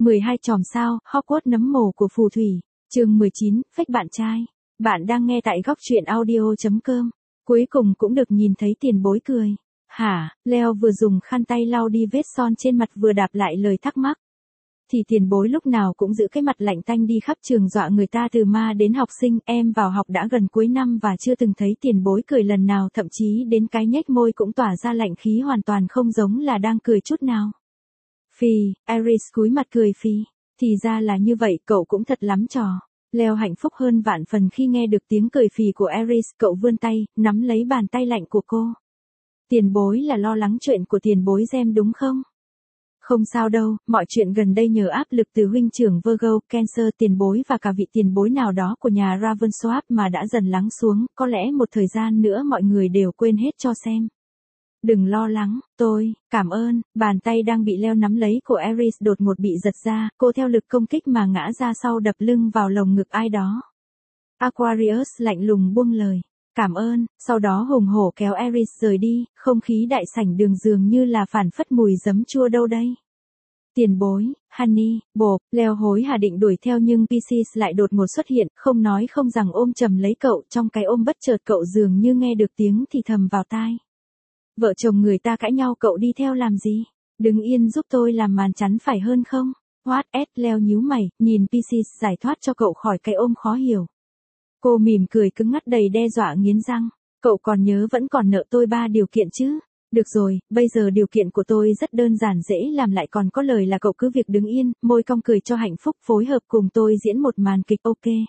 12 chòm sao, Hogwarts nấm mồ của phù thủy. Chương 19, phách bạn trai. Bạn đang nghe tại góc truyện audio.com. Cuối cùng cũng được nhìn thấy tiền bối cười. Hả? Leo vừa dùng khăn tay lau đi vết son trên mặt vừa đáp lại lời thắc mắc. Thì tiền bối lúc nào cũng giữ cái mặt lạnh tanh đi khắp trường dọa người ta từ ma đến học sinh. Em vào học đã gần cuối năm và chưa từng thấy tiền bối cười lần nào, thậm chí đến cái nhếch môi cũng tỏa ra lạnh khí, hoàn toàn không giống là đang cười chút nào. Phì, Iris cúi mặt cười phì. Thì ra là như vậy, cậu cũng thật lắm trò. Leo hạnh phúc hơn vạn phần khi nghe được tiếng cười phì của Iris. Cậu vươn tay, nắm lấy bàn tay lạnh của cô. Tiền bối là lo lắng chuyện của tiền bối Gem đúng không? Không sao đâu, mọi chuyện gần đây nhờ áp lực từ huynh trưởng Virgo, Cancer, tiền bối và cả vị tiền bối nào đó của nhà Ravensworth mà đã dần lắng xuống, có lẽ một thời gian nữa mọi người đều quên hết cho xem. Đừng lo lắng, cảm ơn. Bàn tay đang bị Leo nắm lấy của Iris đột ngột bị giật ra, cô theo lực công kích mà ngã ra sau, đập lưng vào lồng ngực ai đó. Aquarius lạnh lùng buông lời. Cảm ơn, sau đó hùng hổ kéo Iris rời đi, không khí đại sảnh đường dường như là phảng phất mùi giấm chua đâu đây. Tiền bối, Honey, Bob, Leo hối hả định đuổi theo nhưng Pisces lại đột ngột xuất hiện, không nói không rằng ôm chầm lấy cậu. Trong cái ôm bất chợt cậu dường như nghe được tiếng thì thầm vào tai. Vợ chồng người ta cãi nhau cậu đi theo làm gì? Đứng yên giúp tôi làm màn chắn phải hơn không? What? Leo nhíu mày, nhìn Pisces giải thoát cho cậu khỏi cái ôm khó hiểu. Cô mỉm cười cứng ngắt đầy đe dọa nghiến răng. Cậu còn nhớ vẫn còn nợ tôi 3 điều kiện chứ? Được rồi, bây giờ điều kiện của tôi rất đơn giản dễ làm, lại còn có lời là cậu cứ việc đứng yên, môi cong cười cho hạnh phúc, phối hợp cùng tôi diễn một màn kịch.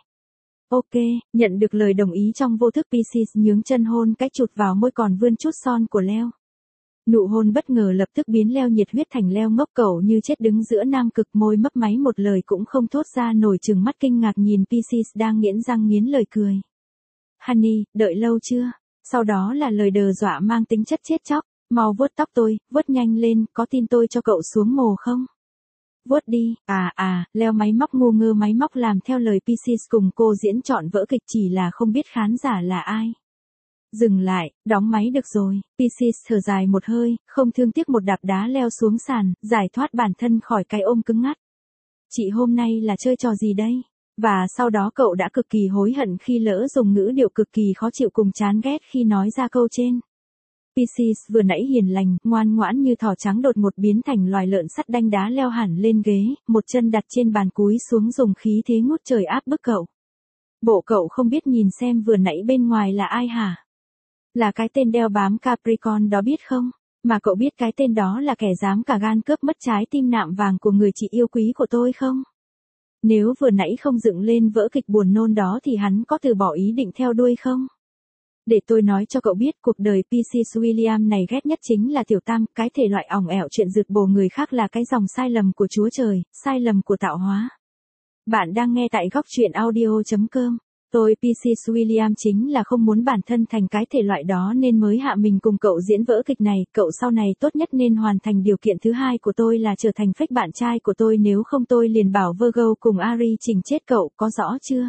Ok, nhận được lời đồng ý trong vô thức, Pisces nhướng chân hôn cái chụt vào môi còn vươn chút son của Leo. Nụ hôn bất ngờ lập tức biến Leo nhiệt huyết thành Leo ngốc, cậu như chết đứng giữa nam cực, môi mấp máy một lời cũng không thốt ra nổi, trừng mắt kinh ngạc nhìn Pisces đang nghiến răng nghiến lời cười. Honey, đợi lâu chưa? Sau đó là lời đe dọa mang tính chất chết chóc. Mau vuốt tóc tôi, vuốt nhanh lên, có tin tôi cho cậu xuống mồ không? Vuốt đi. Leo máy móc ngu ngơ máy móc làm theo lời Pisces cùng cô diễn trọn vở kịch, chỉ là không biết khán giả là ai. Dừng lại, đóng máy được rồi. Pisces thở dài một hơi, không thương tiếc một đạp đá Leo xuống sàn, giải thoát bản thân khỏi cái ôm cứng ngắt. Chị hôm nay là chơi trò gì đây? Và sau đó cậu đã cực kỳ hối hận khi lỡ dùng ngữ điệu cực kỳ khó chịu cùng chán ghét khi nói ra câu trên. Pisces vừa nãy hiền lành, ngoan ngoãn như thỏ trắng đột ngột biến thành loài lợn sắt đanh đá Leo hẳn lên ghế, một chân đặt trên bàn cúi xuống dùng khí thế ngút trời áp bức cậu. Bộ cậu không biết nhìn xem vừa nãy bên ngoài là ai hả? Là cái tên đeo bám Capricorn đó biết không? Mà cậu biết cái tên đó là kẻ dám cả gan cướp mất trái tim nạm vàng của người chị yêu quý của tôi không? Nếu vừa nãy không dựng lên vở kịch buồn nôn đó thì hắn có từ bỏ ý định theo đuôi không? Để tôi nói cho cậu biết, cuộc đời Pisces William này ghét nhất chính là tiểu tam, cái thể loại ỏng ẻo chuyện rượt bồ người khác là cái dòng sai lầm của Chúa Trời, sai lầm của tạo hóa. Bạn đang nghe tại góc truyện audio.com. Tôi Pisces William chính là không muốn bản thân thành cái thể loại đó nên mới hạ mình cùng cậu diễn vở kịch này. Cậu sau này tốt nhất nên hoàn thành điều kiện thứ hai của tôi là trở thành phách bạn trai của tôi, nếu không tôi liền bảo Virgo cùng Aries chỉnh chết cậu, có rõ chưa?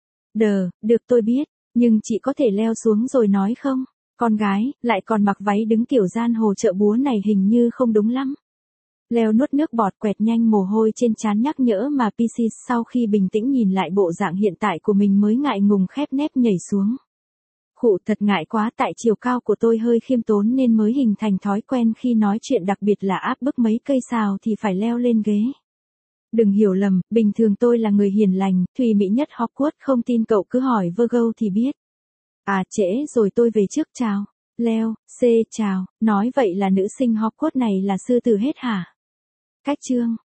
Được tôi biết. Nhưng chị có thể leo xuống rồi nói không? Con gái, lại còn mặc váy đứng kiểu gian hồ chợ búa này hình như không đúng lắm. Leo nuốt nước bọt, quẹt nhanh mồ hôi trên trán nhắc nhở mà Pisces sau khi bình tĩnh nhìn lại bộ dạng hiện tại của mình mới ngại ngùng khép nép nhảy xuống. Khụ, thật ngại quá, tại chiều cao của tôi hơi khiêm tốn nên mới hình thành thói quen khi nói chuyện, đặc biệt là áp bức mấy cây sào thì phải leo lên ghế. Đừng hiểu lầm, bình thường tôi là người hiền lành, thùy mỹ nhất Hogwarts, không tin cậu cứ hỏi Virgo thì biết. Trễ rồi, tôi về trước, chào. Leo, chào, nói vậy là nữ sinh Hogwarts này là sư tử hết hả? Cách chương.